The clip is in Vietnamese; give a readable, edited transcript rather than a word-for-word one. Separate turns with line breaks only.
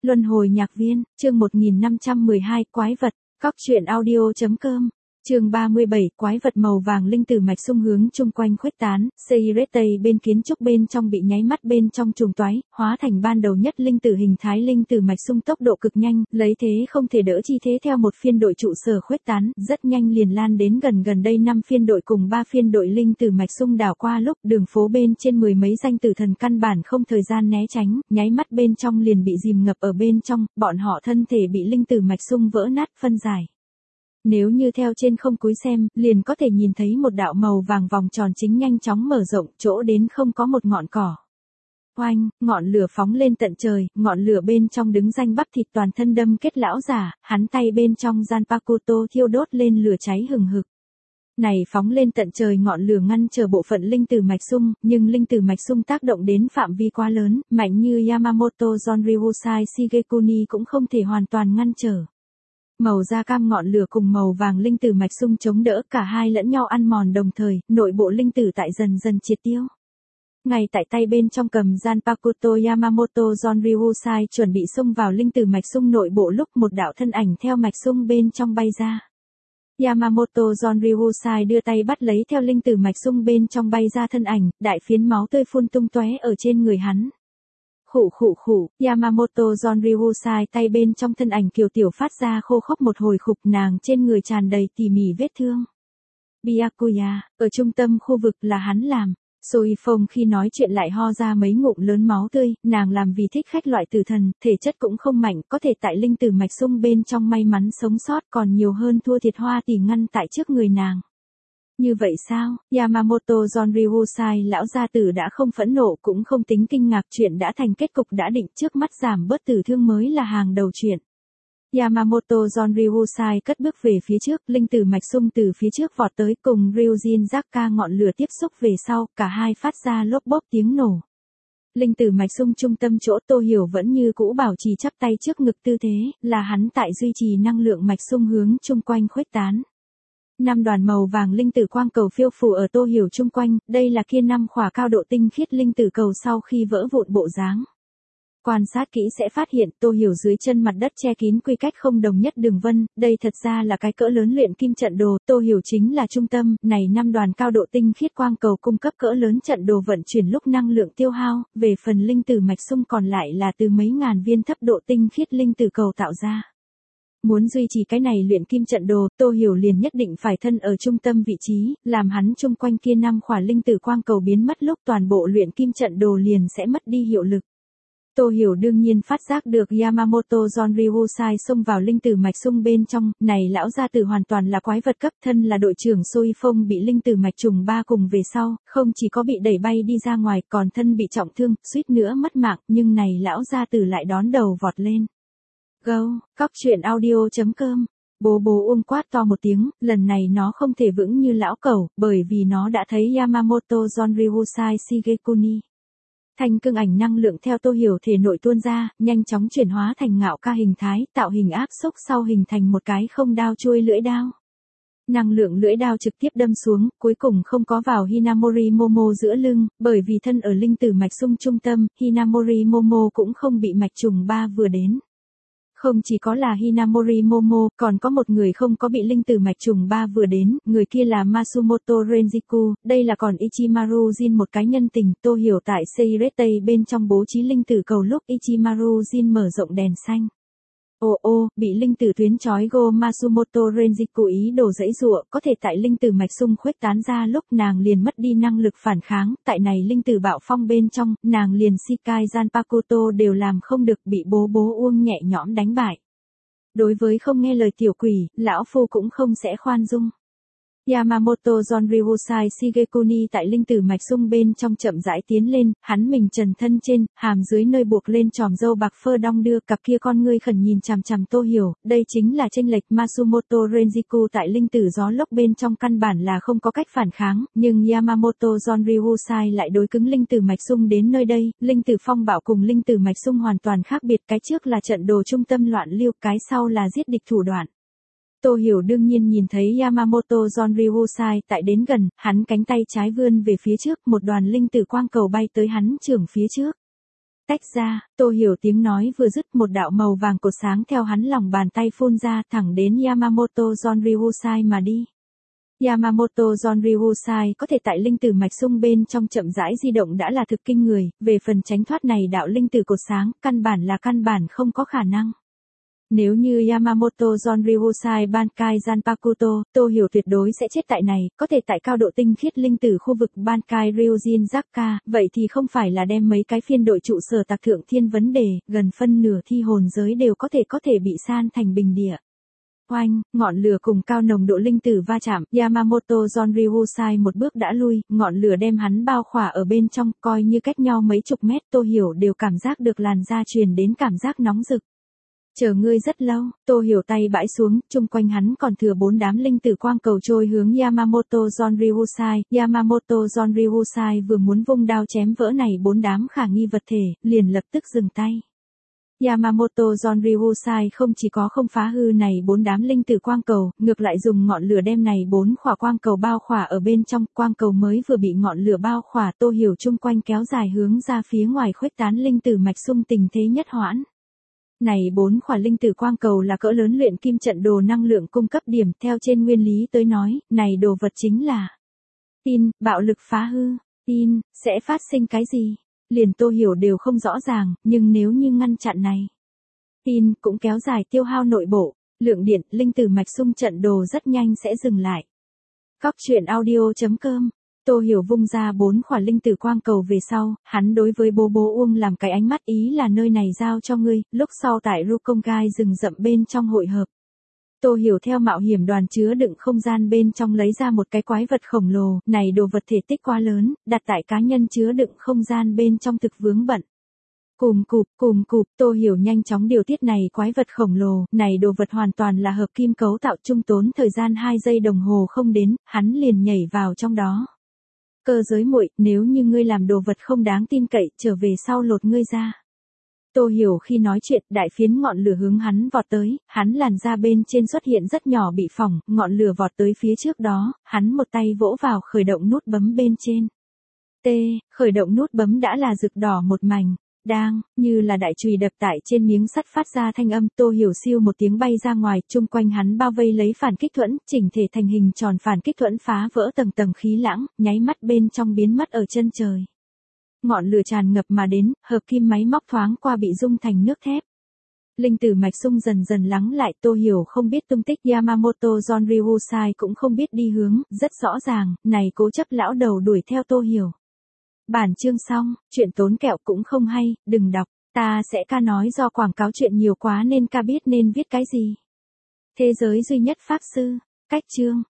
Luân hồi nhạc viên, chương 1512, quái vật, cóc truyện audio.com, chương 37, quái vật màu vàng linh tử mạch xung hướng chung quanh khuếch tán, Seiret Tây bên kiến trúc bên trong bị nháy mắt bên trong trùng toái, hóa thành ban đầu nhất linh tử hình thái linh tử mạch xung tốc độ cực nhanh, lấy thế không thể đỡ chi thế theo một phiên đội trụ sở khuếch tán, rất nhanh liền lan đến gần đây 5 phiên đội cùng 3 phiên đội linh tử mạch xung đảo qua lúc đường phố bên trên mười mấy danh tử thần căn bản không thời gian né tránh, nháy mắt bên trong liền bị dìm ngập ở bên trong, bọn họ thân thể bị linh tử mạch xung vỡ nát phân giải. Nếu như theo trên không cúi xem, liền có thể nhìn thấy một đạo màu vàng vòng tròn chính nhanh chóng mở rộng, chỗ đến không có một ngọn cỏ. Oanh, ngọn lửa phóng lên tận trời, ngọn lửa bên trong đứng danh bắp thịt toàn thân đâm kết lão giả, hắn tay bên trong Zanpakuto thiêu đốt lên lửa cháy hừng hực. Này phóng lên tận trời ngọn lửa ngăn trở bộ phận linh tử mạch xung, nhưng linh tử mạch xung tác động đến phạm vi quá lớn, mạnh như Yamamoto Zonryusai Shigekuni cũng không thể hoàn toàn ngăn trở. Màu da cam ngọn lửa cùng màu vàng linh tử mạch xung chống đỡ, cả hai lẫn nhau ăn mòn đồng thời, nội bộ linh tử tại dần dần triệt tiêu. Ngay tại tay bên trong cầm Zanpakuto Yamamoto Zonryusai chuẩn bị xông vào linh tử mạch xung nội bộ lúc một đạo thân ảnh theo mạch xung bên trong bay ra. Yamamoto Zonryusai đưa tay bắt lấy theo linh tử mạch xung bên trong bay ra thân ảnh, đại phiến máu tươi phun tung tóe ở trên người hắn. Khụ, Yamamoto Zonryusai tay bên trong thân ảnh kiều tiểu phát ra khô khốc một hồi khục, nàng trên người tràn đầy tỉ mỉ vết thương. Byakuya, ở trung tâm khu vực là hắn làm. Soifong khi nói chuyện lại ho ra mấy ngụm lớn máu tươi, nàng làm vì thích khách loại tử thần, thể chất cũng không mạnh, có thể tại linh tử mạch xung bên trong may mắn sống sót, còn nhiều hơn thua thiệt hoa tỷ ngăn tại trước người nàng. Như vậy sao? Yamamoto Zonryusai lão gia tử đã không phẫn nộ cũng không tính kinh ngạc, chuyện đã thành kết cục đã định, trước mắt giảm bớt tử thương mới là hàng đầu chuyện. Yamamoto Zonryusai cất bước về phía trước, linh tử mạch xung từ phía trước vọt tới cùng Ryujin Zaka ngọn lửa tiếp xúc về sau, cả hai phát ra lốp bốp tiếng nổ. Linh tử mạch xung trung tâm chỗ Tô Hiểu vẫn như cũ bảo trì chắp tay trước ngực tư thế, là hắn tại duy trì năng lượng mạch xung hướng chung quanh khuếch tán. 5 đoàn màu vàng linh tử quang cầu phiêu phù ở Tô Hiểu chung quanh, đây là kia 5 khỏa cao độ tinh khiết linh tử cầu sau khi vỡ vụn bộ dáng. Quan sát kỹ sẽ phát hiện Tô Hiểu dưới chân mặt đất che kín quy cách không đồng nhất đường vân, đây thật ra là cái cỡ lớn luyện kim trận đồ, Tô Hiểu chính là trung tâm, này 5 đoàn cao độ tinh khiết quang cầu cung cấp cỡ lớn trận đồ vận chuyển lúc năng lượng tiêu hao, về phần linh tử mạch xung còn lại là từ mấy ngàn viên thấp độ tinh khiết linh tử cầu tạo ra. Muốn duy trì cái này luyện kim trận đồ, Tô Hiểu liền nhất định phải thân ở trung tâm vị trí, làm hắn chung quanh kia 5 khỏa linh tử quang cầu biến mất lúc toàn bộ luyện kim trận đồ liền sẽ mất đi hiệu lực. Tô Hiểu đương nhiên phát giác được Yamamoto Zonryusai xông vào linh tử mạch xung bên trong, này lão gia tử hoàn toàn là quái vật cấp, thân là đội trưởng Soifong bị linh tử mạch trùng 3 cùng về sau, không chỉ có bị đẩy bay đi ra ngoài, còn thân bị trọng thương, suýt nữa mất mạng, nhưng này lão gia tử lại đón đầu vọt lên. Go, cóc truyện audio.com. Bố ôm quát to một tiếng, lần này nó không thể vững như lão cẩu, bởi vì nó đã thấy Yamamoto Zonryusai Shigekuni. Thanh cương ảnh năng lượng theo Tô Hiểu thể nội tuôn ra, nhanh chóng chuyển hóa thành ngạo ca hình thái, tạo hình áp xúc sau hình thành một cái không đao chuôi lưỡi đao. Năng lượng lưỡi đao trực tiếp đâm xuống, cuối cùng không có vào Hinamori Momo giữa lưng, bởi vì thân ở linh tử mạch xung trung tâm, Hinamori Momo cũng không bị mạch trùng 3 vừa đến. Không chỉ có là Hinamori Momo, còn có một người không có bị linh tử mạch trùng 3 vừa đến, người kia là Masumoto Renjiku, đây là còn Ichimaru Jin một cái nhân tình, Tô Hiểu tại Seiret Tây bên trong bố trí linh tử cầu lúc Ichimaru Jin mở rộng đèn xanh. Bị linh tử tuyến chói go Masumoto Renjiku ý đồ dãy dụa, có thể tại linh tử mạch xung khuếch tán ra lúc nàng liền mất đi năng lực phản kháng, tại này linh tử bạo phong bên trong, nàng liền Shikai Zanpakuto đều làm không được, bị bố Uông nhẹ nhõm đánh bại. Đối với không nghe lời tiểu quỷ, lão phu cũng không sẽ khoan dung. Yamamoto Zonryusai Shigekuni tại linh tử mạch xung bên trong chậm rãi tiến lên, hắn mình trần thân trên, hàm dưới nơi buộc lên tròm râu bạc phơ đong đưa, cặp kia con ngươi khẩn nhìn chằm chằm Tô Hiểu, đây chính là chênh lệch. Masumoto Renjiku tại linh tử gió lốc bên trong căn bản là không có cách phản kháng, nhưng Yamamoto Zonryusai lại đối cứng linh tử mạch xung đến nơi đây, linh tử phong bạo cùng linh tử mạch xung hoàn toàn khác biệt, cái trước là trận đồ trung tâm loạn lưu, cái sau là giết địch thủ đoạn. Tô Hiểu đương nhiên nhìn thấy Yamamoto Zonryusai tại đến gần, hắn cánh tay trái vươn về phía trước, một đoàn linh tử quang cầu bay tới hắn chưởng phía trước. Tách ra, Tô Hiểu tiếng nói vừa dứt một đạo màu vàng cột sáng theo hắn lòng bàn tay phun ra thẳng đến Yamamoto Zonryusai mà đi. Yamamoto Zonryusai có thể tại linh tử mạch sung bên trong chậm rãi di động đã là thực kinh người, về phần tránh thoát này đạo linh tử cột sáng, căn bản không có khả năng. Nếu như Yamamoto Zonryusai Bankai Zanpakuto, Tô Hiểu tuyệt đối sẽ chết tại này, có thể tại cao độ tinh khiết linh tử khu vực Bankai Ryujin Zakka, vậy thì không phải là đem mấy cái phiên đội trụ sở tạc thượng thiên vấn đề, gần phân nửa thi hồn giới đều có thể bị san thành bình địa. Oanh, ngọn lửa cùng cao nồng độ linh tử va chạm, Yamamoto Zonryusai một bước đã lui, ngọn lửa đem hắn bao khỏa ở bên trong, coi như cách nhau mấy chục mét, Tô Hiểu đều cảm giác được làn da truyền đến cảm giác nóng rực. Chờ ngươi rất lâu, Tô Hiểu tay bãi xuống, chung quanh hắn còn thừa 4 đám linh tử quang cầu trôi hướng Yamamoto Zonryusai. Yamamoto Zonryusai vừa muốn vung đao chém vỡ này 4 đám khả nghi vật thể, liền lập tức dừng tay. Yamamoto Zonryusai không chỉ có không phá hư này 4 đám linh tử quang cầu, ngược lại dùng ngọn lửa đem này 4 khỏa quang cầu bao khỏa ở bên trong, quang cầu mới vừa bị ngọn lửa bao khỏa, Tô Hiểu chung quanh kéo dài hướng ra phía ngoài khuếch tán linh tử mạch sung tình thế nhất hoãn. Này 4 khỏa linh tử quang cầu là cỡ lớn luyện kim trận đồ năng lượng cung cấp điểm, theo trên nguyên lý tới nói, này đồ vật chính là tin, bạo lực phá hư, tin, sẽ phát sinh cái gì? Liền Tô Hiểu đều không rõ ràng, nhưng nếu như ngăn chặn này, tin cũng kéo dài tiêu hao nội bộ, lượng điện, linh tử mạch sung trận đồ rất nhanh sẽ dừng lại. Cóc truyện audio.com. Tô Hiểu vung ra 4 khỏa linh tử quang cầu về sau, hắn đối với bố Uông làm cái ánh mắt ý là nơi này giao cho ngươi, lúc sau tại Rukongai rừng rậm bên trong hội hợp. Tô Hiểu theo mạo hiểm đoàn chứa đựng không gian bên trong lấy ra một cái quái vật khổng lồ, này đồ vật thể tích quá lớn, đặt tại cá nhân chứa đựng không gian bên trong thực vướng bận. Cùm cụp, Tô Hiểu nhanh chóng điều tiết này quái vật khổng lồ, này đồ vật hoàn toàn là hợp kim cấu tạo, trung tốn thời gian 2 giây đồng hồ không đến, hắn liền nhảy vào trong đó. Cơ giới muội, nếu như ngươi làm đồ vật không đáng tin cậy, trở về sau lột ngươi ra. Tô Hiểu khi nói chuyện, đại phiến ngọn lửa hướng hắn vọt tới, hắn làn da bên trên xuất hiện rất nhỏ bị phỏng, ngọn lửa vọt tới phía trước đó, hắn một tay vỗ vào khởi động nút bấm bên trên. Khởi động nút bấm đã là rực đỏ một mảnh. Đang, như là đại chùy đập tại trên miếng sắt phát ra thanh âm, Tô Hiểu siêu một tiếng bay ra ngoài, chung quanh hắn bao vây lấy phản kích thuẫn, chỉnh thể thành hình tròn phản kích thuẫn phá vỡ tầng tầng khí lãng, nháy mắt bên trong biến mất ở chân trời. Ngọn lửa tràn ngập mà đến, hợp kim máy móc thoáng qua bị dung thành nước thép. Linh tử mạch sung dần dần lắng lại, Tô Hiểu không biết tung tích, Yamamoto Zonryusai cũng không biết đi hướng, rất rõ ràng, này cố chấp lão đầu đuổi theo Tô Hiểu. Bản chương xong, chuyện tốn kẹo cũng không hay, đừng đọc, ta sẽ ca nói do quảng cáo chuyện nhiều quá nên ca biết nên viết cái gì. Thế giới duy nhất pháp sư, cách chương.